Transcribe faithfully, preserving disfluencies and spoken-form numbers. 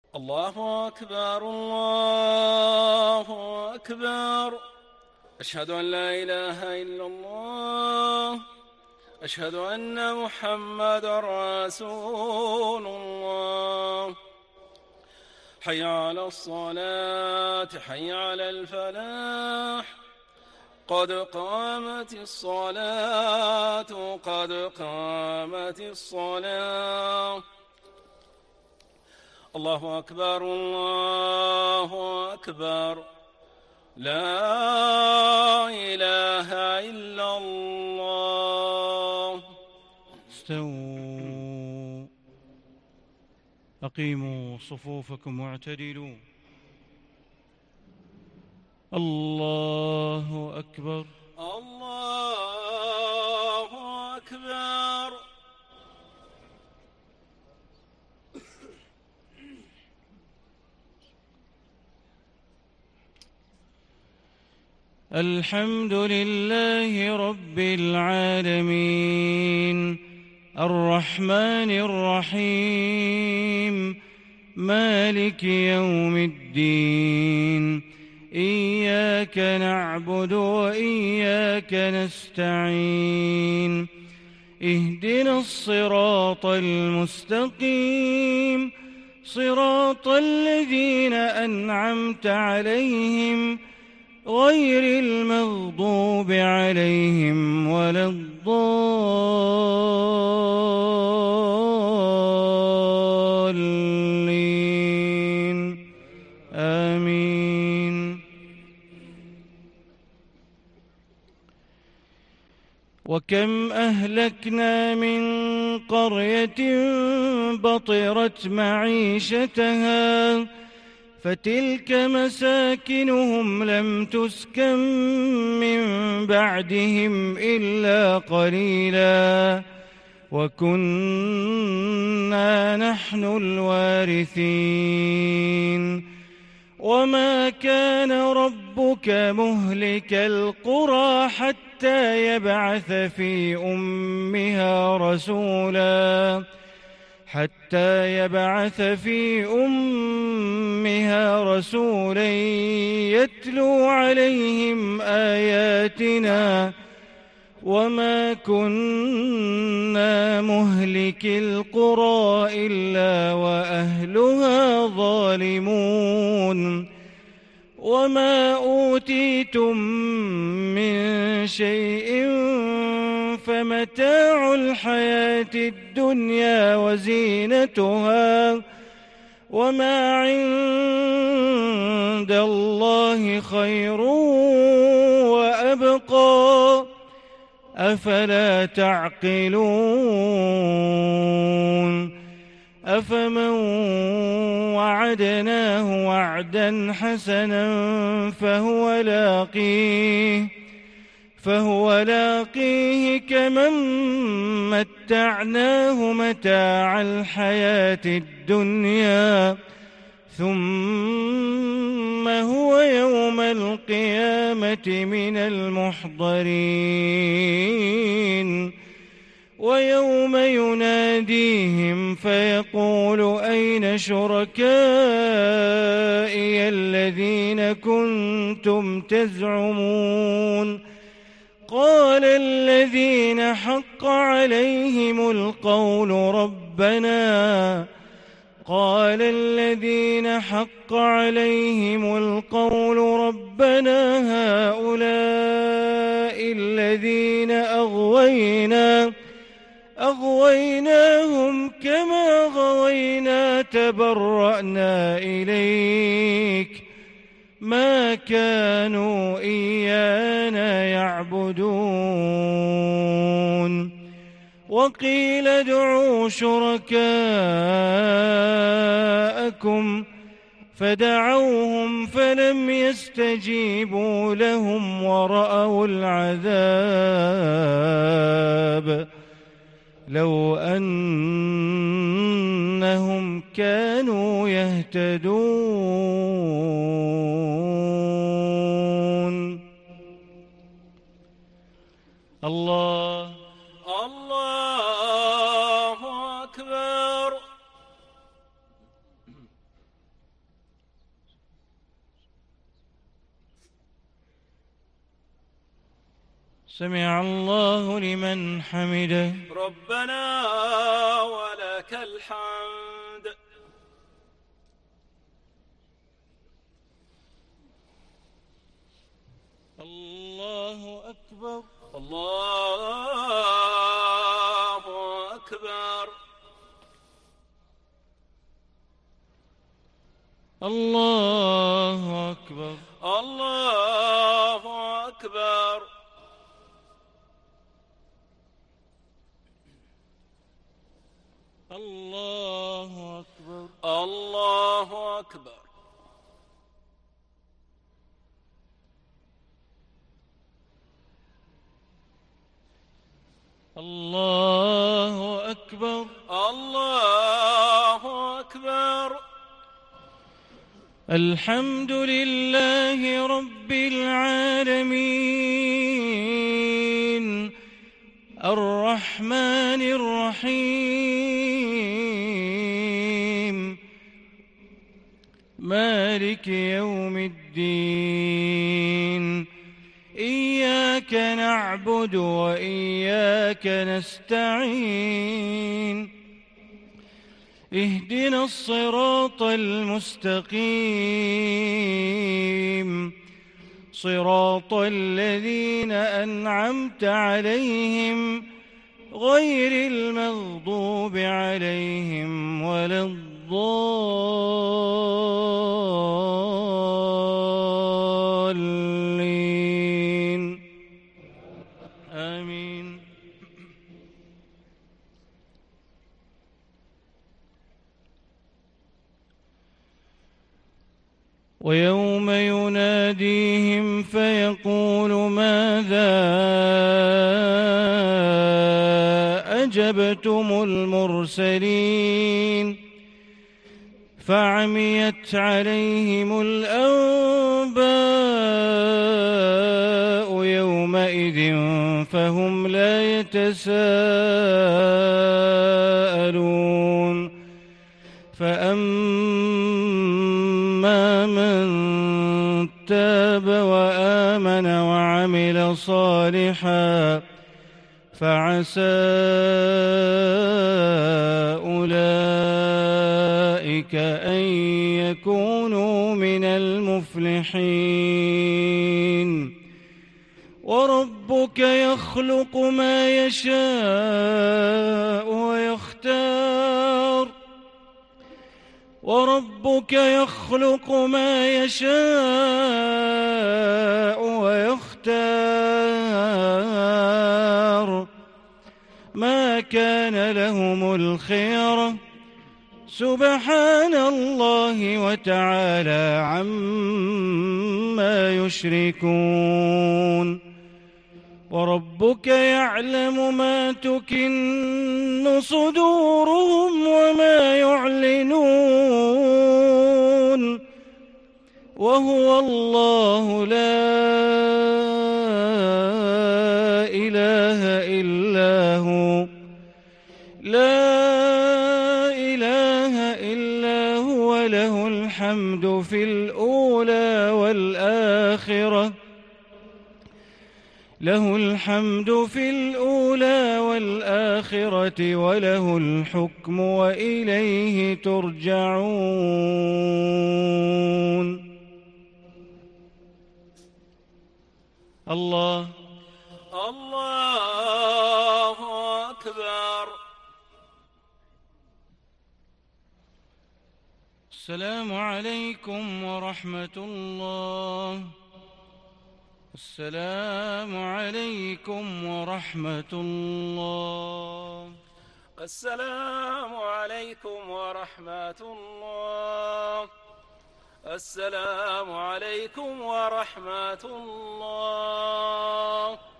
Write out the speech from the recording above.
الله أكبر الله أكبر. أشهد أن لا إله إلا الله. أشهد أن محمدًا رسول الله. حي على الصلاة حي على الفلاح. قد قامت الصلاة قد قامت الصلاة. الله أكبر الله أكبر. لا إله إلا الله. استووا، أقيموا صفوفكم واعتدلوا. الله أكبر الله أكبر. الحمد لله رب العالمين، الرحمن الرحيم، مالك يوم الدين. إياك نعبد وإياك نستعين. اهدنا الصراط المستقيم، صراط الذين أنعمت عليهم غير المغضوب عليهم ولا الضالين. آمين. وكم أهلكنا من قرية بطرت معيشتها فتلك مساكنهم لم تسكن من بعدهم إلا قليلا وكنا نحن الوارثين. وما كان ربك مهلك القرى حتى يبعث في أمها رسولا حتى يبعث في أمها رسولا يتلو عليهم آياتنا وما كنا مهلك القرى إلا وأهلها ظالمون. وما أوتيتم من شيء فمتاع الحياة الدنيا وزينتها وما عند الله خير وأبقى أفلا تعقلون. أفمن وعدناه وعدا حسنا فهو لاقيه فهو لاقيه كمن متعناه متاع الحياة الدنيا ثم هو يوم القيامة من المحضرين. ويوم يناديهم فيقول أين شركائي الذين كنتم تزعمون قال الذين حق عليهم القول ربنا قال الذين حق عليهم القول ربنا هؤلاء الذين أغوينا أغويناهم كما غوينا تبرأنا إليك ما كانوا إيانا يعبدون. وقيل ادعوا شركاءكم فدعوهم فلم يستجيبوا لهم ورأوا العذاب لو أنهم كانوا يهتدون. الله الله أكبر. سمع الله لمن حمده. ربنا ولك الحمد. الله أكبر. الله أكبر. الله أكبر. الله أكبر. الله أكبر. الله أكبر. الله أكبر. الله أكبر. الحمد لله رب العالمين الرحمن الرحيم مالك يوم الدين. إياك نعبد وإياك نستعين. اهدنا الصراط المستقيم صراط الذين أنعمت عليهم غير المغضوب عليهم ولا الضالين. آمين. ويوم يناديهم فيقول ماذا أجبتم المرسلين فعميت عليهم الأنباء يومئذ فهم لا يتساءلون. فأما من تاب وآمن وعمل صالحا فعسى أولئك أن يكونوا من المفلحين. وربك يخلق ما يشاء ويختار وربك يخلق ما يشاء ويختار ما كان لهم الخيرة سبحان الله وتعالى عما يشركون. وربك يعلم ما تكن صدورهم وما يعلنون وهو الله لا إله إلا هو لا إله إلا هو له الحمد في الأولى والآخرة له الحمد في الأولى والآخرة وله الحكم وإليه ترجعون. الله الله أكبر. السلام عليكم ورحمة الله. السلام عليكم ورحمة الله. السلام عليكم ورحمة الله. السلام عليكم ورحمة الله.